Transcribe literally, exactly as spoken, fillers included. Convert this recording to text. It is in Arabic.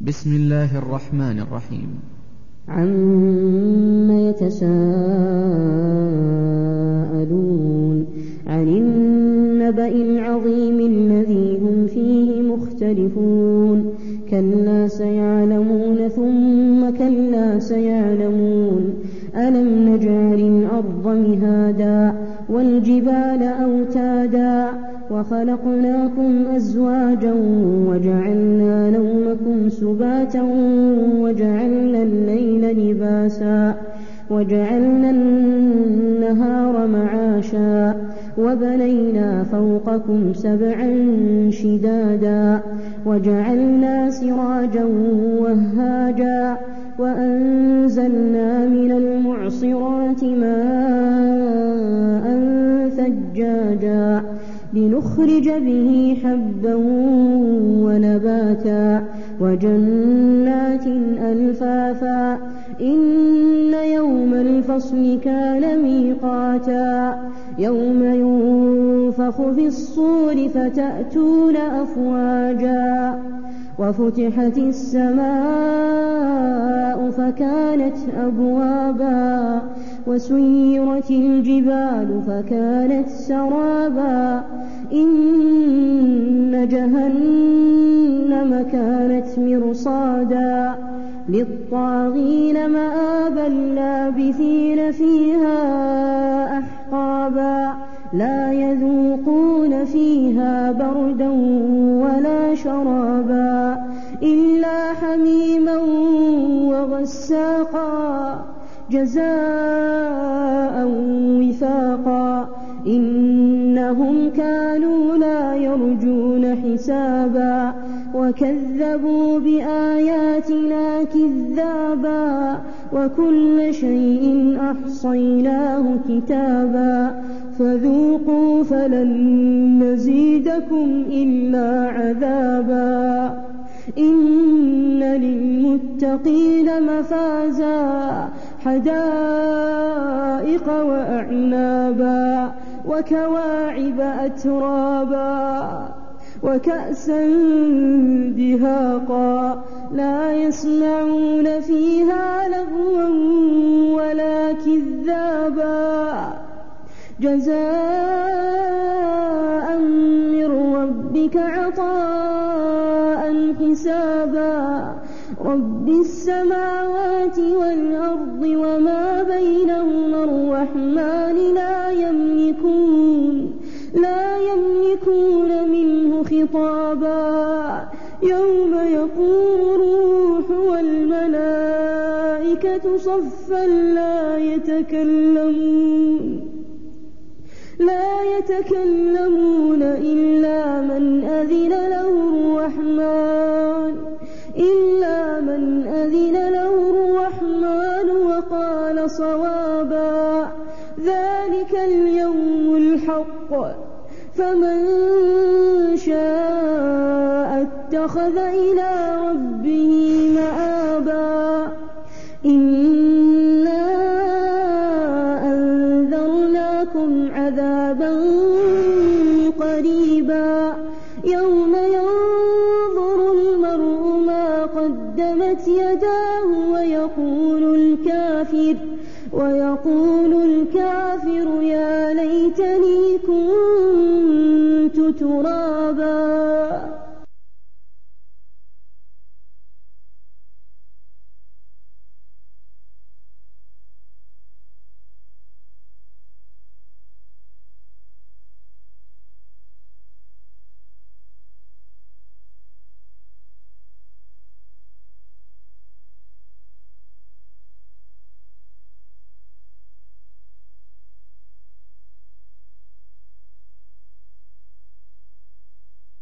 بسم الله الرحمن الرحيم. عما يتساءلون عن النبأ العظيم الذي هم فيه مختلفون كلا سيعلمون ثم كلا سيعلمون ألم نجعل الأرض مهادا والجبال أوتادا وخلقناكم أزواجا وجعلنا نومكم سباتا وجعلنا الليل لباسا وجعلنا النهار معاشا وبنينا فوقكم سبعا شدادا وجعلنا سراجا وهاجا وأنزلنا من المعصرات ماء ثجاجا لنخرج به حبا ونباتا وجنات ألفافا إن يوم الفصل كان ميقاتا يوم ينفخ في الصور فتأتون أفواجا وفتحت السماء فكانت أبوابا وسيرت الجبال فكانت سرابا إن جهنم كانت مرصادا للطاغين مآبا لابثين فيها أحقابا لا يذوقون فيها بردا ولا شرابا إلا حميما وغساقا جزاء وفاقا إنهم كانوا لا يرجون حسابا وكذبوا بآياتنا كذابا وكل شيء أحصيناه كتابا فذوقوا فلن نزيدكم إلا عذابا إن للمتقين مفازا حدائق وأعنابا وكواعب أترابا وكأسا دهاقا لا يسمعون فيها لغوا ولا كذابا جزاء من ربك عطاء حسابا رب السماوات والأرض وما بينهما الرحمن لا يملكون لا يملكون منه خطابا يوم يقوم الروح والملائكة صفا لا يتكلمون لا يتكلمون إلا من أذن له الرحمن إلا من أذن له الرحمن وقال صوابا ذلك اليوم الحق فمن شاء اتخذ إلى ربه مآبا إنا أنذرناكم عذابا قريبا يوم ينظر المرء ما قدمت يداه ويقول الكافر ويقول الكافر يا ليتني كنت ترابا.